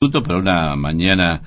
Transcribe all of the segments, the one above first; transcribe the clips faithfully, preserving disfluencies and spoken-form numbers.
Para una mañana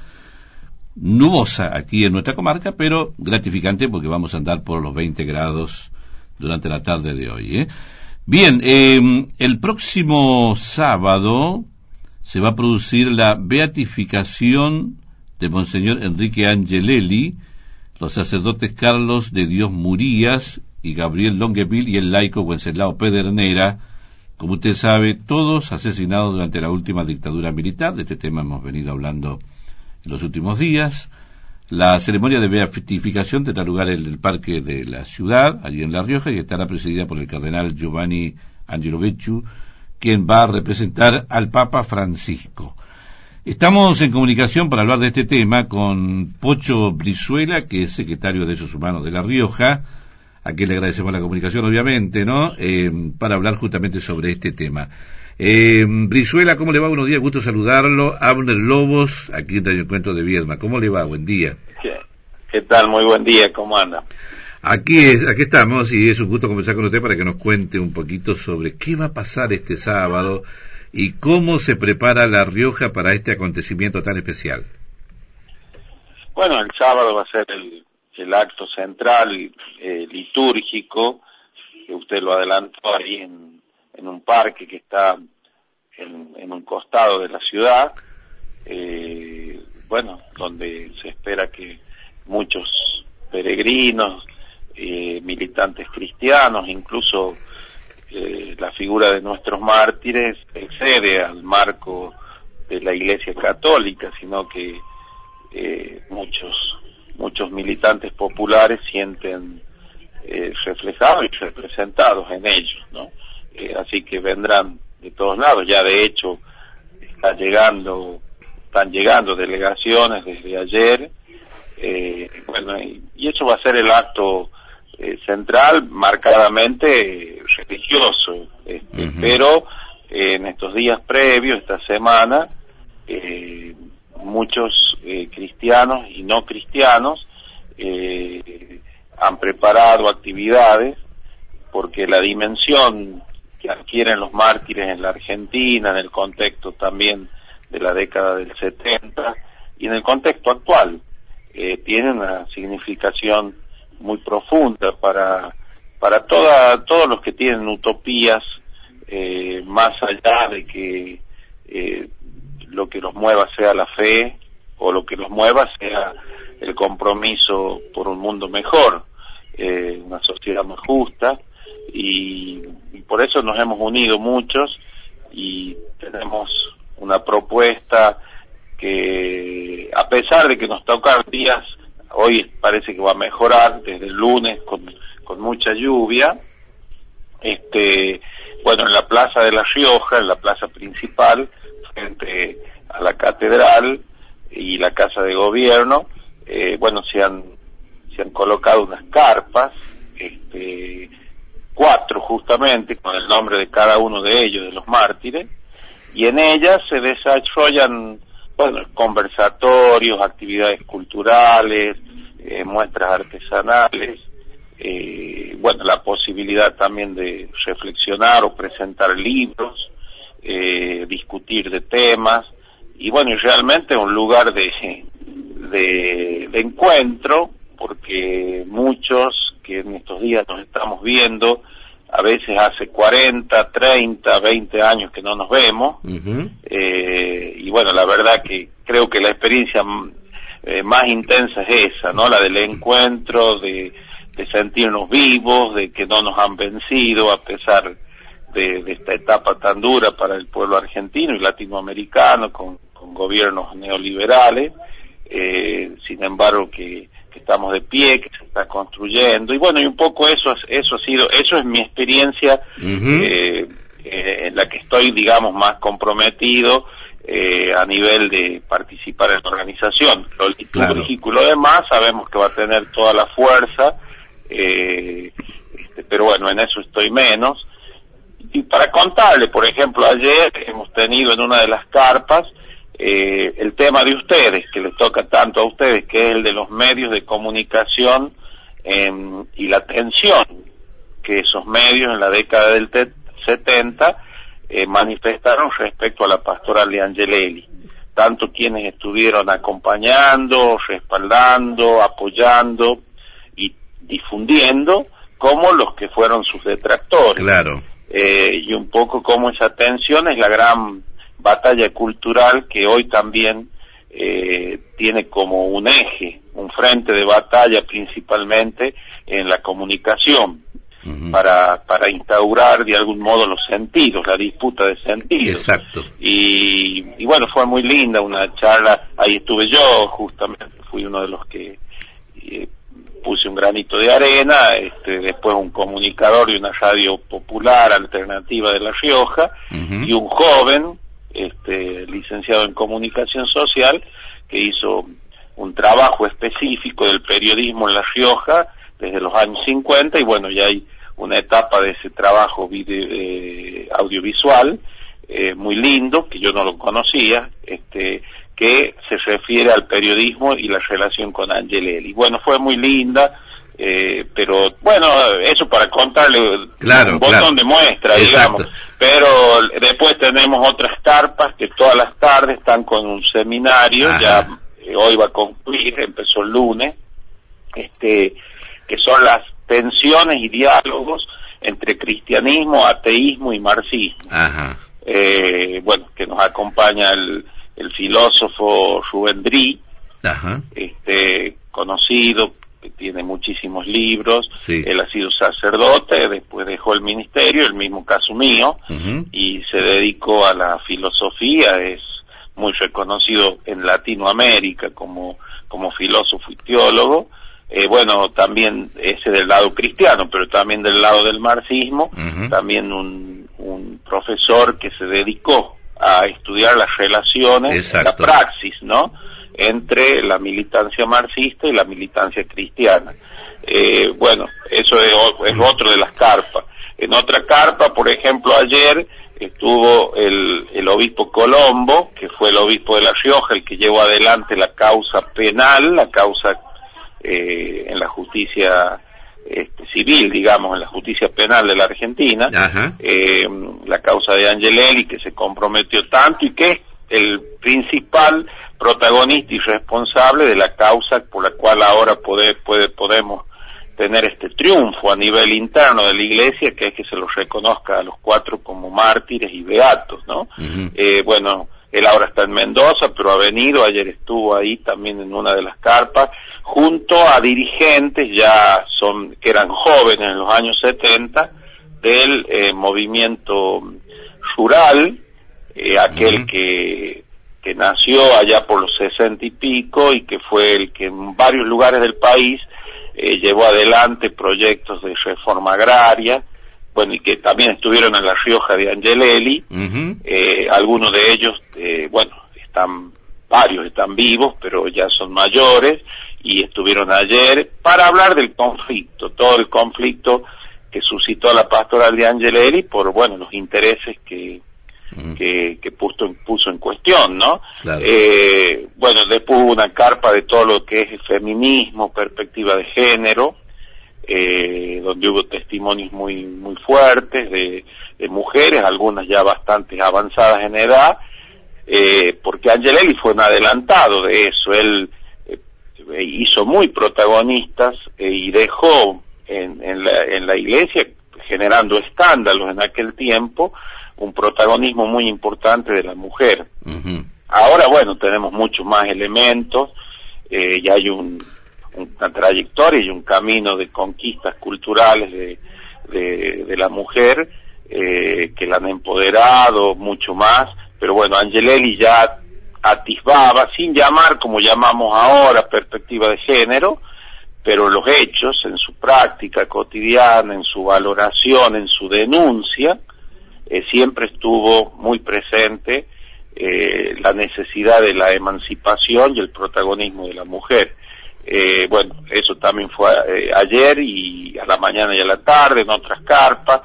nubosa aquí en nuestra comarca, pero gratificante porque vamos a andar por los veinte grados durante la tarde de hoy, ¿eh? Bien, eh, el próximo sábado se va a producir la beatificación de Monseñor Enrique Angelelli, los sacerdotes Carlos de Dios Murías y Gabriel Longueville y el laico Wenceslao Pedernera, como usted sabe, todos asesinados durante la última dictadura militar. De este tema hemos venido hablando en los últimos días. La ceremonia de beatificación tendrá lugar en el Parque de la Ciudad, allí en La Rioja, y estará presidida por el cardenal Giovanni Angelovecchiu, quien va a representar al Papa Francisco. Estamos en comunicación para hablar de este tema con Pocho Brizuela, que es secretario de Derechos Humanos de La Rioja, a quien le agradecemos la comunicación, obviamente, ¿no? Eh, para hablar justamente sobre este tema. Eh, Brizuela, ¿cómo le va? Buenos días, gusto saludarlo. Abner Lobos, aquí en Radio Encuentro de Viedma. ¿Cómo le va? Buen día. ¿Qué, qué tal? Muy buen día, ¿cómo anda? Aquí, es, aquí estamos y es un gusto conversar con usted para que nos cuente un poquito sobre qué va a pasar este sábado y cómo se prepara La Rioja para este acontecimiento tan especial. Bueno, el sábado va a ser el, el acto central eh, litúrgico, que usted lo adelantó ahí en, en un parque que está en, en un costado de la ciudad, eh, bueno, donde se espera que muchos peregrinos, eh, militantes cristianos, incluso eh, la figura de nuestros mártires excede al marco de la Iglesia Católica, sino que eh, muchos muchos militantes populares sienten eh, reflejados y representados en ellos, ¿no? Eh, así que vendrán de todos lados. Ya de hecho está llegando, están llegando delegaciones desde ayer, eh, bueno, y, y eso va a ser el acto eh, central, marcadamente eh, religioso, este, uh-huh. Pero eh, en estos días previos, esta semana, eh, muchos eh, cristianos y no cristianos eh, han preparado actividades, porque la dimensión que adquieren los mártires en la Argentina, en el contexto también de la década del setenta y en el contexto actual, eh, tiene una significación muy profunda para para toda todos los que tienen utopías, eh, más allá de que eh, lo que los mueva sea la fe, o lo que los mueva sea el compromiso por un mundo mejor, eh, una sociedad más justa, y, y por eso nos hemos unido muchos y tenemos una propuesta que, a pesar de que nos tocan días, hoy parece que va a mejorar desde el lunes con, con mucha lluvia, este, bueno, en la Plaza de La Rioja, en la plaza principal, frente a la catedral y la casa de gobierno, eh, bueno, se han se han colocado unas carpas, este, cuatro justamente, con el nombre de cada uno de ellos, de los mártires, y en ellas se desarrollan, bueno, conversatorios, actividades culturales, eh, muestras artesanales, eh, bueno, la posibilidad también de reflexionar o presentar libros, eh, discutir de temas, y bueno, y realmente un lugar de, de, de encuentro, porque muchos que en estos días nos estamos viendo, a veces hace cuarenta, treinta, veinte años que no nos vemos, uh-huh. eh, y bueno, la verdad que creo que la experiencia eh, más intensa es esa, ¿no? La del encuentro, de, de sentirnos vivos, de que no nos han vencido a pesar de, de esta etapa tan dura para el pueblo argentino y latinoamericano, con, con gobiernos neoliberales, eh, sin embargo que que estamos de pie, que se está construyendo, y bueno, y un poco eso eso ha sido, eso es mi experiencia, uh-huh. eh, eh, en la que estoy, digamos, más comprometido eh, a nivel de participar en la organización. Lo litúrgico y lo demás sabemos que va a tener toda la fuerza, eh, este, pero bueno, en eso estoy menos. Y para contarle, por ejemplo, ayer hemos tenido en una de las carpas Eh, el tema de ustedes, que les toca tanto a ustedes, que es el de los medios de comunicación eh, y la atención que esos medios en la década del setenta eh, manifestaron respecto a la pastoral de Angelelli. tanto quienes estuvieron acompañando, respaldando, apoyando y difundiendo, como los que fueron sus detractores. Claro. Eh, y un poco como esa tensión es la gran batalla cultural que hoy también eh, tiene como un eje, un frente de batalla principalmente en la comunicación, uh-huh. para para instaurar de algún modo los sentidos, la disputa de sentidos. Exacto. Y, y bueno, fue muy linda una charla, ahí estuve yo, justamente fui uno de los que eh, puse un granito de arena, este, después un comunicador de una radio popular alternativa de La Rioja, uh-huh. y un joven, este, licenciado en comunicación social, que hizo un trabajo específico del periodismo en La Rioja desde los años cincuenta, y bueno, ya hay una etapa de ese trabajo video, eh, audiovisual, eh, muy lindo, que yo no lo conocía, este, que se refiere al periodismo y la relación con Angelelli. Bueno, fue muy linda, eh, pero bueno, eso para contarle claro, un botón claro. de muestra, Exacto. digamos. Pero después tenemos otras carpas que todas las tardes están con un seminario, Ajá. ya eh, hoy va a concluir, empezó el lunes, este, que son las tensiones y diálogos entre cristianismo, ateísmo y marxismo. Ajá. Eh, bueno, que nos acompaña el el filósofo Rubén Drí, Ajá. este conocido, que tiene muchísimos libros, sí. Él ha sido sacerdote, después dejó el ministerio, el mismo caso mío, uh-huh. y se dedicó a la filosofía, es muy reconocido en Latinoamérica como, como filósofo y teólogo, eh, bueno, también ese del lado cristiano, pero también del lado del marxismo, uh-huh. también un, un profesor que se dedicó a estudiar las relaciones, Exacto. la praxis, ¿no?, entre la militancia marxista y la militancia cristiana. Eh, bueno, eso es, es otro de las carpas. En otra carpa, por ejemplo, ayer estuvo el, el obispo Colombo, que fue el obispo de La Rioja, el que llevó adelante la causa penal, la causa eh, en la justicia Este, civil, digamos, en la justicia penal de la Argentina, eh, la causa de Angelelli, que se comprometió tanto y que es el principal protagonista y responsable de la causa por la cual ahora puede, puede, podemos tener este triunfo a nivel interno de la Iglesia, que es que se los reconozca a los cuatro como mártires y beatos, ¿no? Uh-huh. Eh, bueno, él ahora está en Mendoza, pero ha venido, ayer estuvo ahí también en una de las carpas, junto a dirigentes ya son que eran jóvenes en los años setenta del eh, movimiento rural, eh, aquel uh-huh. que que nació allá por los sesenta y pico y que fue el que en varios lugares del país eh, llevó adelante proyectos de reforma agraria, bueno, y que también estuvieron en La Rioja de Angelelli, uh-huh. eh, algunos de ellos, eh, bueno, están, varios están vivos, pero ya son mayores, y estuvieron ayer para hablar del conflicto, todo el conflicto que suscitó la pastoral de Angelelli por, bueno, los intereses que, uh-huh. que, que puso, puso en cuestión, ¿no? Claro. Eh, bueno, después hubo una carpa de todo lo que es el feminismo, perspectiva de género, Eh, donde hubo testimonios muy muy fuertes de, de mujeres, algunas ya bastante avanzadas en edad, eh, porque Angelelli fue un adelantado de eso. Él eh, hizo muy protagonistas eh, y dejó en, en, la, en la iglesia, generando escándalos en aquel tiempo, un protagonismo muy importante de la mujer. Uh-huh. Ahora, bueno, tenemos muchos más elementos, eh, y hay un una trayectoria y un camino de conquistas culturales de, de, de la mujer eh, que la han empoderado mucho más, pero bueno, Angelelli ya atisbaba, sin llamar como llamamos ahora perspectiva de género, pero los hechos en su práctica cotidiana, en su valoración, en su denuncia, eh, siempre estuvo muy presente eh, la necesidad de la emancipación y el protagonismo de la mujer. Eh, bueno, eso también fue eh, ayer y a la mañana y a la tarde en otras carpas.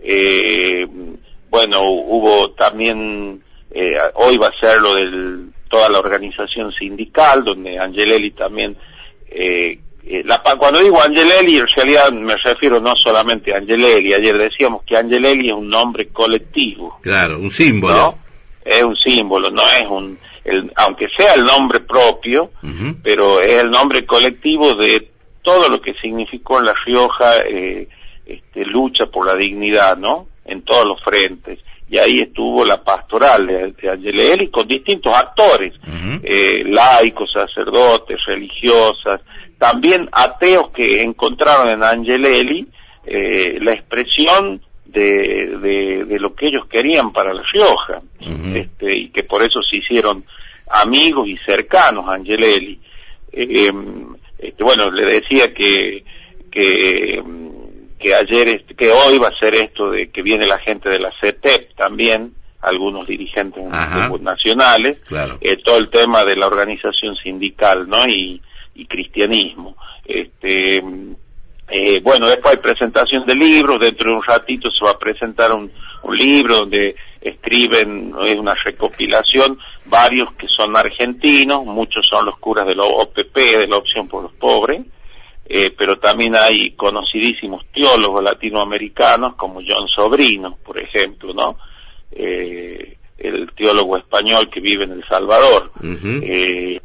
Eh, bueno, hubo también, eh, hoy va a ser lo de toda la organización sindical, donde Angelelli también, eh, eh, la, cuando digo Angelelli, en realidad me refiero no solamente a Angelelli. Ayer decíamos que Angelelli es un nombre colectivo. Claro, un símbolo. ¿No? Es un símbolo, no es un... el, aunque sea el nombre propio, uh-huh. pero es el nombre colectivo de todo lo que significó en La Rioja eh, este, lucha por la dignidad, ¿no? En todos los frentes. Y ahí estuvo la pastoral de, de Angelelli con distintos actores, uh-huh. eh, laicos, sacerdotes, religiosas, también ateos que encontraron en Angelelli eh, la expresión de, de, de lo que ellos querían para La Rioja, uh-huh. este, y que por eso se hicieron amigos y cercanos a Angelelli. Eh, este, bueno, le decía que que que ayer, que hoy va a ser esto de que viene la gente de la C E T E P también, algunos dirigentes nacionales, claro. eh, todo el tema de la organización sindical, ¿no? Y, y cristianismo. Este, eh, bueno, después hay presentación de libros, dentro de un ratito se va a presentar un, un libro donde escriben, es una recopilación, varios que son argentinos, muchos son los curas de la O P P, de la Opción por los Pobres, Eh, pero también hay conocidísimos teólogos latinoamericanos como John Sobrino, por ejemplo, ¿no? Eh, el teólogo español que vive en El Salvador, uh-huh. eh,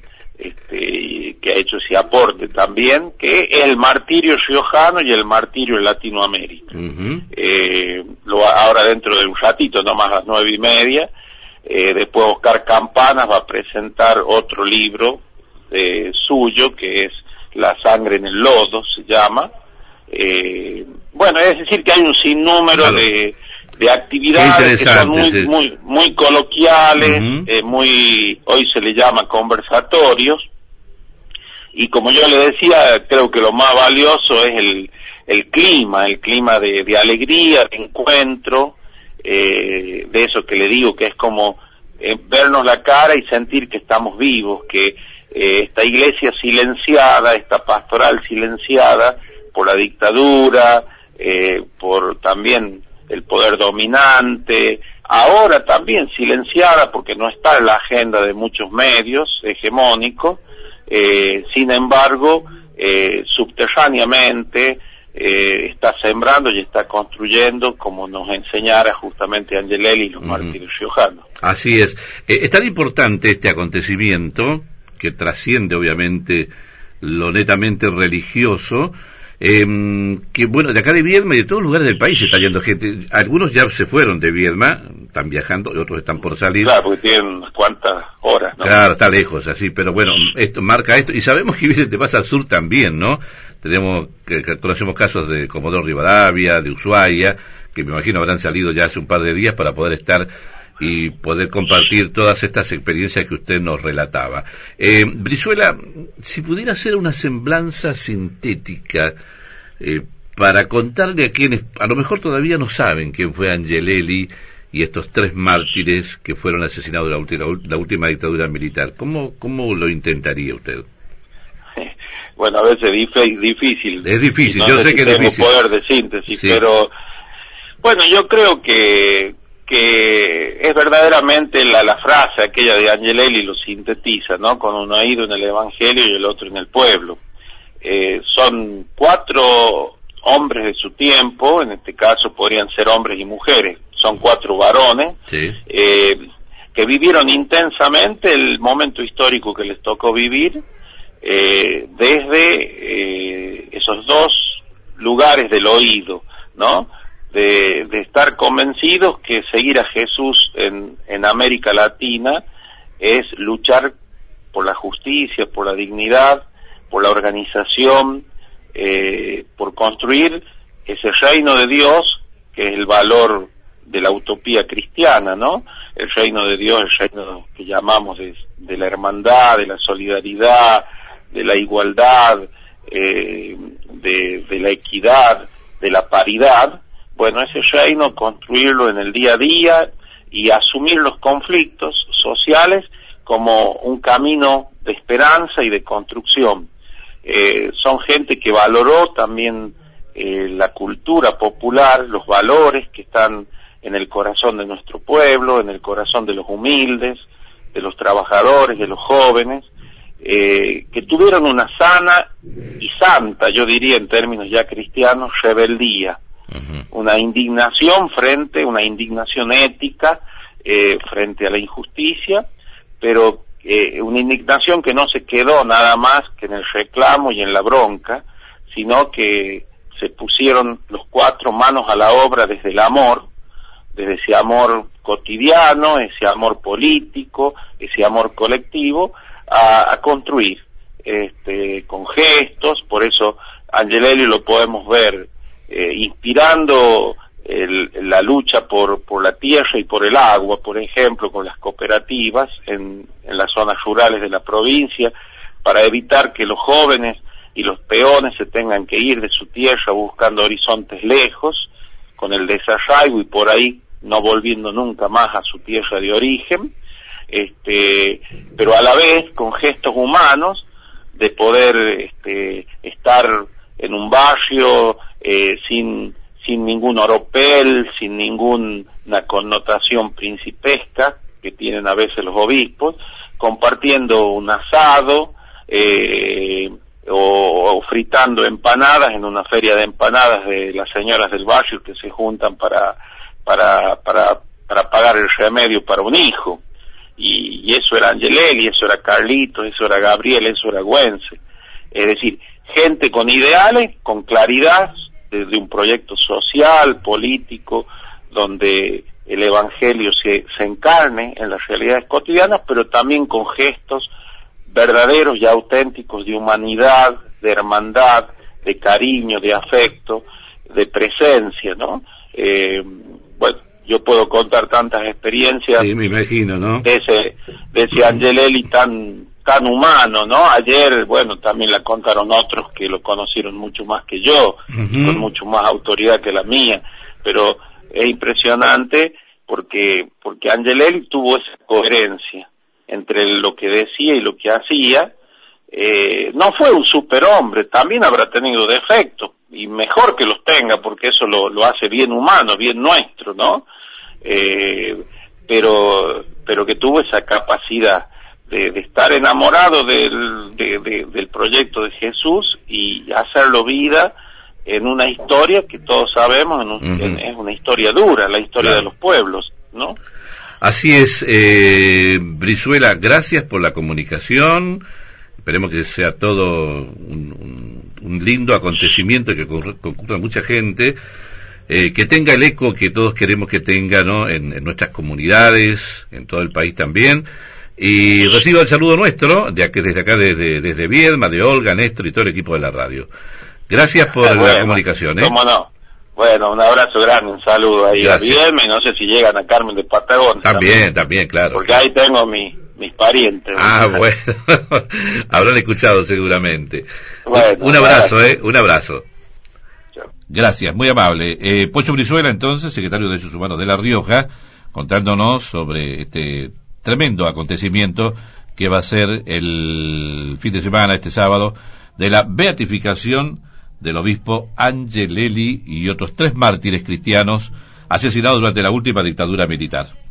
este, que ha hecho ese aporte también, que es el martirio riojano y el martirio en Latinoamérica. Uh-huh. Eh, lo, ahora dentro de un ratito, no más a las nueve y media, eh, después Oscar Campanas va a presentar otro libro eh, suyo, que es La sangre en el lodo, se llama. Eh, bueno, es decir que hay un sinnúmero claro. de, de actividades que son muy, sí. muy, muy coloquiales, uh-huh. eh, muy, hoy se le llama conversatorios, y como yo le decía, creo que lo más valioso es el, el clima, el clima de, de alegría, de encuentro, eh, de eso que le digo, que es como eh, vernos la cara y sentir que estamos vivos, que Eh, esta iglesia silenciada, esta pastoral silenciada por la dictadura, eh, por también el poder dominante, ahora también silenciada porque no está en la agenda de muchos medios hegemónicos, eh, sin embargo, eh, subterráneamente eh, está sembrando y está construyendo, como nos enseñara justamente Angelelli y los uh-huh. mártires riojanos. Así es. Eh, es tan importante este acontecimiento que trasciende obviamente lo netamente religioso, eh, que bueno, de acá de Viedma y de todos los lugares del país está yendo gente. Algunos ya se fueron de Viedma, están viajando, y otros están por salir. Claro, porque tienen unas cuantas horas, ¿no? Claro, está lejos, así, pero bueno, esto marca esto, y sabemos que viene de más al sur también, ¿no? Tenemos, que, que conocemos casos de Comodoro Rivadavia, de Ushuaia, que me imagino habrán salido ya hace un par de días para poder estar y poder compartir todas estas experiencias que usted nos relataba. Eh, Brizuela, si pudiera hacer una semblanza sintética eh, para contarle a quienes a lo mejor todavía no saben quién fue Angelelli y estos tres mártires que fueron asesinados en la última, la última dictadura militar, ¿cómo, cómo lo intentaría usted? Bueno, a veces es difícil. Es difícil, no yo sé sé si que es tengo difícil. Poder de síntesis, sí. pero bueno, yo creo que que es verdaderamente la, la frase aquella de Angelelli lo sintetiza, ¿no? Con un oído en el Evangelio y el otro en el pueblo. Eh, son cuatro hombres de su tiempo, en este caso podrían ser hombres y mujeres, son cuatro varones, sí. eh, que vivieron intensamente el momento histórico que les tocó vivir, eh, desde eh, esos dos lugares del oído, ¿no? De, de estar convencidos que seguir a Jesús en, en América Latina es luchar por la justicia, por la dignidad, por la organización, eh, por construir ese reino de Dios, que es el valor de la utopía cristiana, ¿no? El reino de Dios, el reino que llamamos de, de la hermandad, de la solidaridad, de la igualdad, eh, de, de la equidad, de la paridad. Bueno, ese reino, construirlo en el día a día y asumir los conflictos sociales como un camino de esperanza y de construcción. Eh, son gente que valoró también eh, la cultura popular, los valores que están en el corazón de nuestro pueblo, en el corazón de los humildes, de los trabajadores, de los jóvenes, eh, que tuvieron una sana y santa, yo diría en términos ya cristianos, rebeldía. Uh-huh. Una indignación frente, una indignación ética eh, frente a la injusticia, pero eh, una indignación que no se quedó nada más que en el reclamo y en la bronca, sino que se pusieron los cuatro manos a la obra desde el amor, desde ese amor cotidiano, ese amor político, ese amor colectivo, a, a construir, este, con gestos. Por eso Angelelli lo podemos ver eh, inspirando el, la lucha por, por la tierra y por el agua, por ejemplo, con las cooperativas en, en las zonas rurales de la provincia, para evitar que los jóvenes y los peones se tengan que ir de su tierra buscando horizontes lejos, con el desarraigo y por ahí no volviendo nunca más a su tierra de origen, este, pero a la vez con gestos humanos de poder este, estar en un barrio eh, sin sin ningún oropel, sin ninguna connotación principesca que tienen a veces los obispos, compartiendo un asado eh, o, o fritando empanadas en una feria de empanadas de las señoras del barrio que se juntan para para para para pagar el remedio para un hijo. Y, y eso era Angelelli, eso era Carlitos, eso era Gabriel, eso era Güense. Es decir, gente con ideales, con claridad, de, de un proyecto social, político, donde el evangelio se, se encarne en las realidades cotidianas, pero también con gestos verdaderos y auténticos de humanidad, de hermandad, de cariño, de afecto, de presencia, ¿no? Eh, bueno, yo puedo contar tantas experiencias. Sí, me imagino, ¿no? De ese, de ese Angelelli tan, tan humano, ¿no? Ayer, bueno, también la contaron otros que lo conocieron mucho más que yo, uh-huh. con mucho más autoridad que la mía, pero es impresionante porque, porque Angelelli tuvo esa coherencia entre lo que decía y lo que hacía. Eh, no fue un superhombre, también habrá tenido defectos, y mejor que los tenga, porque eso lo, lo hace bien humano, bien nuestro, ¿no? Eh, pero, pero que tuvo esa capacidad de, de estar enamorado del, de, de, del proyecto de Jesús y hacerlo vida en una historia que todos sabemos en un, uh-huh. en, es una historia dura, la historia claro. de los pueblos, ¿no? Así es, eh, Brizuela, gracias por la comunicación. Esperemos que sea todo un, un, un lindo acontecimiento y que concurra mucha gente, eh, que tenga el eco que todos queremos que tenga, ¿no? En, en nuestras comunidades, en todo el país también. Y recibo el saludo nuestro, de aquí, desde acá, desde, desde Viedma, de Olga, Néstor y todo el equipo de la radio. Gracias por bueno, la comunicación, ¿eh? Cómo no. Bueno, un abrazo grande, un saludo ahí Gracias. a Viedma, y no sé si llegan a Carmen de Patagones. También, también, también claro. Porque ahí tengo mi... mis parientes. Ah, bueno, habrán escuchado seguramente. Bueno, un abrazo, gracias. eh, un abrazo. Chao. Gracias, muy amable. Eh, Pocho Brizuela, entonces, secretario de Derechos Humanos de La Rioja, contándonos sobre este tremendo acontecimiento que va a ser el fin de semana, este sábado, de la beatificación del obispo Angelelli y otros tres mártires cristianos asesinados durante la última dictadura militar.